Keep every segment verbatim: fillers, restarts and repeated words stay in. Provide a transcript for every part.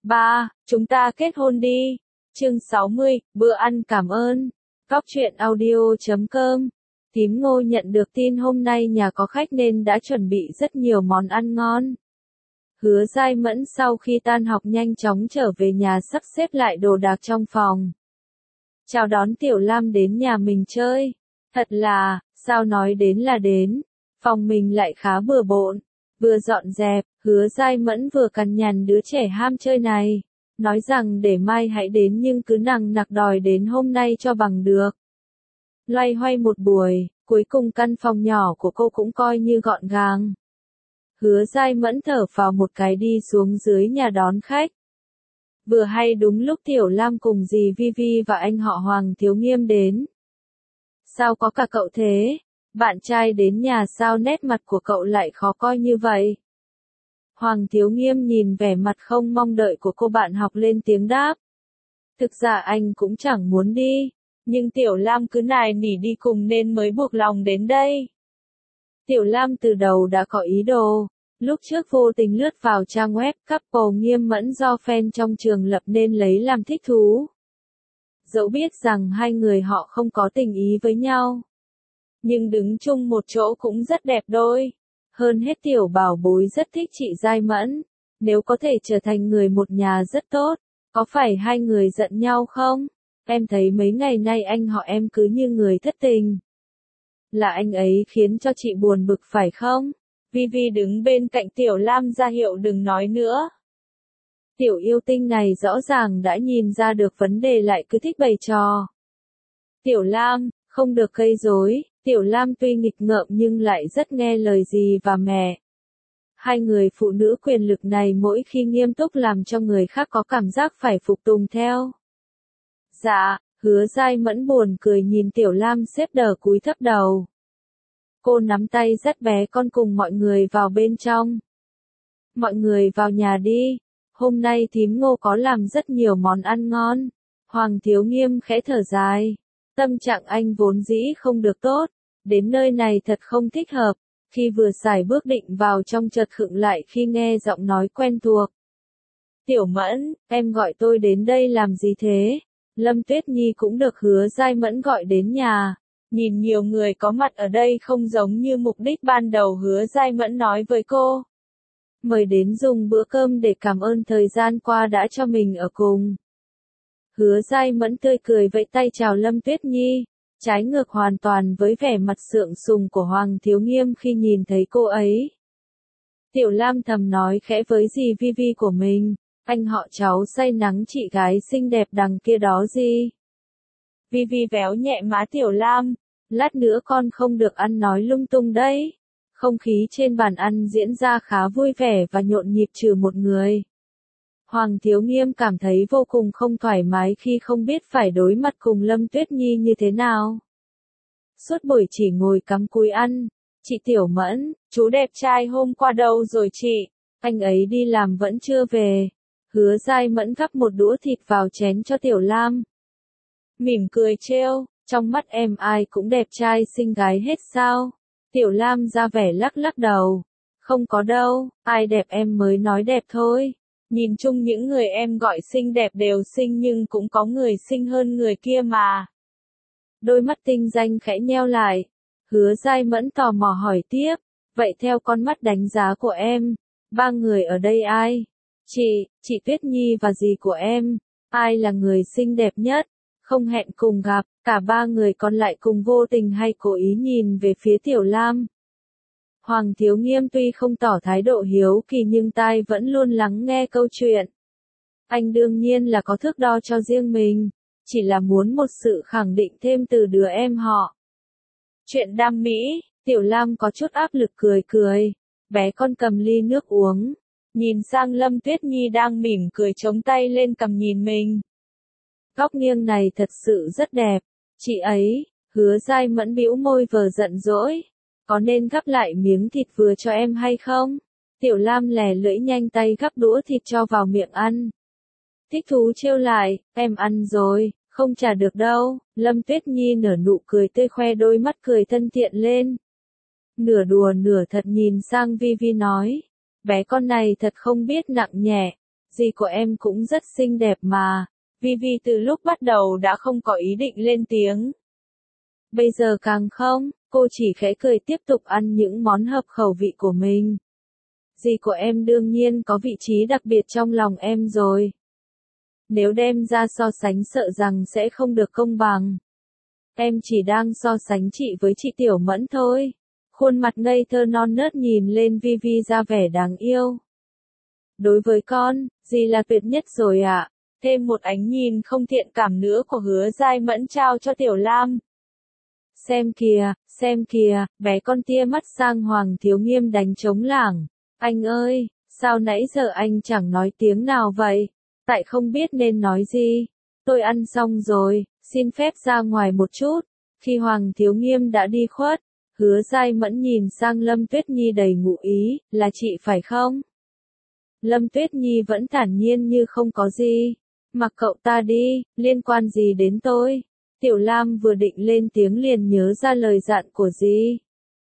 Ba, chúng ta kết hôn đi. Chương sáu mươi, bữa ăn cảm ơn. Góc truyện audio chấm com. Tím Ngô nhận được tin hôm nay nhà có khách nên đã chuẩn bị rất nhiều món ăn ngon. Hứa Giai Mẫn sau khi tan học nhanh chóng trở về nhà sắp xếp lại đồ đạc trong phòng. Chào đón Tiểu Lam đến nhà mình chơi. Thật là, sao nói đến là đến. Phòng mình lại khá bừa bộn. Vừa dọn dẹp, Hứa Giai Mẫn vừa cằn nhằn đứa trẻ ham chơi này. Nói rằng để mai hãy đến nhưng cứ nằng nặc đòi đến hôm nay cho bằng được. Loay hoay một buổi, cuối cùng căn phòng nhỏ của cô cũng coi như gọn gàng. Hứa Giai Mẫn thở phào một cái đi xuống dưới nhà đón khách. Vừa hay đúng lúc Tiểu Lam cùng dì Vi Vi và anh họ Hoàng Thiếu Nghiêm đến. Sao có cả cậu thế? Bạn trai đến nhà sao nét mặt của cậu lại khó coi như vậy? Hoàng Thiếu Nghiêm nhìn vẻ mặt không mong đợi của cô bạn học lên tiếng đáp. Thực ra anh cũng chẳng muốn đi, nhưng Tiểu Lam cứ nài nỉ đi cùng nên mới buộc lòng đến đây. Tiểu Lam từ đầu đã có ý đồ, lúc trước vô tình lướt vào trang web couple Nghiêm Mẫn do fan trong trường lập nên lấy làm thích thú. Dẫu biết rằng hai người họ không có tình ý với nhau, nhưng đứng chung một chỗ cũng rất đẹp đôi. Hơn hết Tiểu Bảo Bối rất thích chị Giai Mẫn, nếu có thể trở thành người một nhà rất tốt, có phải hai người giận nhau không? Em thấy mấy ngày nay anh họ em cứ như người thất tình. Là anh ấy khiến cho chị buồn bực phải không? Vi Vi đứng bên cạnh Tiểu Lam ra hiệu đừng nói nữa. Tiểu yêu tinh này rõ ràng đã nhìn ra được vấn đề lại cứ thích bày trò. Tiểu Lam, không được gây rối. Tiểu Lam tuy nghịch ngợm nhưng lại rất nghe lời dì và mẹ. Hai người phụ nữ quyền lực này mỗi khi nghiêm túc làm cho người khác có cảm giác phải phục tùng theo. Dạ, Hứa Giai Mẫn buồn cười nhìn Tiểu Lam xếp đờ cúi thấp đầu. Cô nắm tay dắt bé con cùng mọi người vào bên trong. Mọi người vào nhà đi, hôm nay thím Ngô có làm rất nhiều món ăn ngon. Hoàng Thiếu Nghiêm khẽ thở dài. Tâm trạng anh vốn dĩ không được tốt, đến nơi này thật không thích hợp, khi vừa xài bước định vào trong chợt khựng lại khi nghe giọng nói quen thuộc. Tiểu Mẫn, em gọi tôi đến đây làm gì thế? Lâm Tuyết Nhi cũng được Hứa Giai Mẫn gọi đến nhà. Nhìn nhiều người có mặt ở đây không giống như mục đích ban đầu Hứa Giai Mẫn nói với cô. Mời đến dùng bữa cơm để cảm ơn thời gian qua đã cho mình ở cùng. Hứa Giai Mẫn tươi cười vẫy tay chào Lâm Tuyết Nhi, trái ngược hoàn toàn với vẻ mặt sượng sùng của Hoàng Thiếu Nghiêm khi nhìn thấy cô ấy. Tiểu Lam thầm nói khẽ với dì Vi Vi của mình, anh họ cháu say nắng chị gái xinh đẹp đằng kia đó gì. Vi Vi véo nhẹ má Tiểu Lam, lát nữa con không được ăn nói lung tung đấy. Không khí trên bàn ăn diễn ra khá vui vẻ và nhộn nhịp trừ một người. Hoàng Thiếu Nghiêm cảm thấy vô cùng không thoải mái khi không biết phải đối mặt cùng Lâm Tuyết Nhi như thế nào. Suốt buổi chỉ ngồi cắm cúi ăn. Chị Tiểu Mẫn, chú đẹp trai hôm qua đâu rồi chị? Anh ấy đi làm vẫn chưa về. Hứa Giai Mẫn gắp một đũa thịt vào chén cho Tiểu Lam. Mỉm cười trêu, trong mắt em ai cũng đẹp trai xinh gái hết sao? Tiểu Lam ra vẻ lắc lắc đầu. Không có đâu, ai đẹp em mới nói đẹp thôi. Nhìn chung những người em gọi xinh đẹp đều xinh nhưng cũng có người xinh hơn người kia mà. Đôi mắt tinh danh khẽ nheo lại. Hứa Giai Mẫn tò mò hỏi tiếp. Vậy theo con mắt đánh giá của em, ba người ở đây ai? Chị, chị Tuyết Nhi và dì của em, ai là người xinh đẹp nhất? Không hẹn cùng gặp, cả ba người còn lại cùng vô tình hay cố ý nhìn về phía Tiểu Lam. Hoàng Thiếu Nghiêm tuy không tỏ thái độ hiếu kỳ nhưng tai vẫn luôn lắng nghe câu chuyện. Anh đương nhiên là có thước đo cho riêng mình, chỉ là muốn một sự khẳng định thêm từ đứa em họ. Chuyện đam mỹ, Tiểu Lam có chút áp lực cười cười, bé con cầm ly nước uống, nhìn sang Lâm Tuyết Nhi đang mỉm cười chống tay lên cầm nhìn mình. Góc nghiêng này thật sự rất đẹp, chị ấy. Hứa Giai Mẫn bĩu môi vờ giận dỗi. Có nên gắp lại miếng thịt vừa cho em hay không? Tiểu Lam lè lưỡi nhanh tay gắp đũa thịt cho vào miệng ăn. Thích thú trêu lại, em ăn rồi, không trả được đâu. Lâm Tuyết Nhi nở nụ cười tươi khoe đôi mắt cười thân thiện lên. Nửa đùa nửa thật nhìn sang Vi Vi nói. Bé con này thật không biết nặng nhẹ. Dì của em cũng rất xinh đẹp mà. Vivi từ lúc bắt đầu đã không có ý định lên tiếng. Bây giờ càng không, cô chỉ khẽ cười tiếp tục ăn những món hợp khẩu vị của mình. Dì của em đương nhiên có vị trí đặc biệt trong lòng em rồi. Nếu đem ra so sánh sợ rằng sẽ không được công bằng. Em chỉ đang so sánh chị với chị Tiểu Mẫn thôi. Khuôn mặt ngây thơ non nớt nhìn lên Vivi ra vẻ đáng yêu. Đối với con, dì là tuyệt nhất rồi ạ. À. Thêm một ánh nhìn không thiện cảm nữa của Hứa Giai Mẫn trao cho Tiểu Lam. Xem kìa, xem kìa, bé con tia mắt sang Hoàng Thiếu Nghiêm đánh trống lảng. Anh ơi, sao nãy giờ anh chẳng nói tiếng nào vậy? Tại không biết nên nói gì. Tôi ăn xong rồi, xin phép ra ngoài một chút. Khi Hoàng Thiếu Nghiêm đã đi khuất, Hứa Giai Mẫn nhìn sang Lâm Tuyết Nhi đầy ngụ ý, là chị phải không? Lâm Tuyết Nhi vẫn thản nhiên như không có gì. Mặc cậu ta đi, liên quan gì đến tôi? Tiểu Lam vừa định lên tiếng liền nhớ ra lời dặn của dì.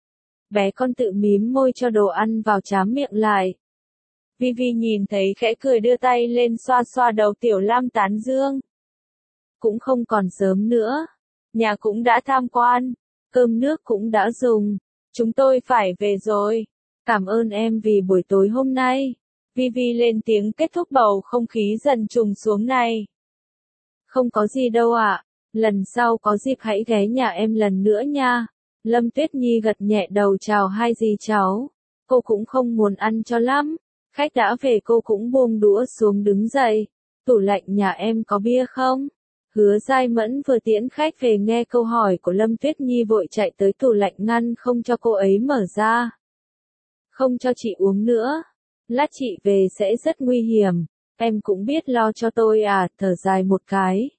Bé con tự mím môi cho đồ ăn vào chám miệng lại. Vivi nhìn thấy khẽ cười đưa tay lên xoa xoa đầu Tiểu Lam tán dương. Cũng không còn sớm nữa. Nhà cũng đã tham quan. Cơm nước cũng đã dùng. Chúng tôi phải về rồi. Cảm ơn em vì buổi tối hôm nay. Vivi lên tiếng kết thúc bầu không khí dần trùng xuống này. Không có gì đâu ạ. À. Lần sau có dịp hãy ghé nhà em lần nữa nha. Lâm Tuyết Nhi gật nhẹ đầu chào hai dì cháu. Cô cũng không muốn ăn cho lắm. Khách đã về cô cũng buông đũa xuống đứng dậy. Tủ lạnh nhà em có bia không? Hứa Giai Mẫn vừa tiễn khách về nghe câu hỏi của Lâm Tuyết Nhi vội chạy tới tủ lạnh ngăn không cho cô ấy mở ra. Không cho chị uống nữa. Lát chị về sẽ rất nguy hiểm. Em cũng biết lo cho tôi à, thở dài một cái.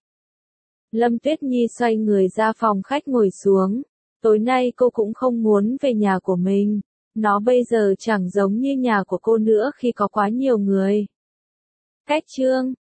Lâm Tuyết Nhi xoay người ra phòng khách ngồi xuống. Tối nay cô cũng không muốn về nhà của mình. Nó bây giờ chẳng giống như nhà của cô nữa khi có quá nhiều người. Cách chương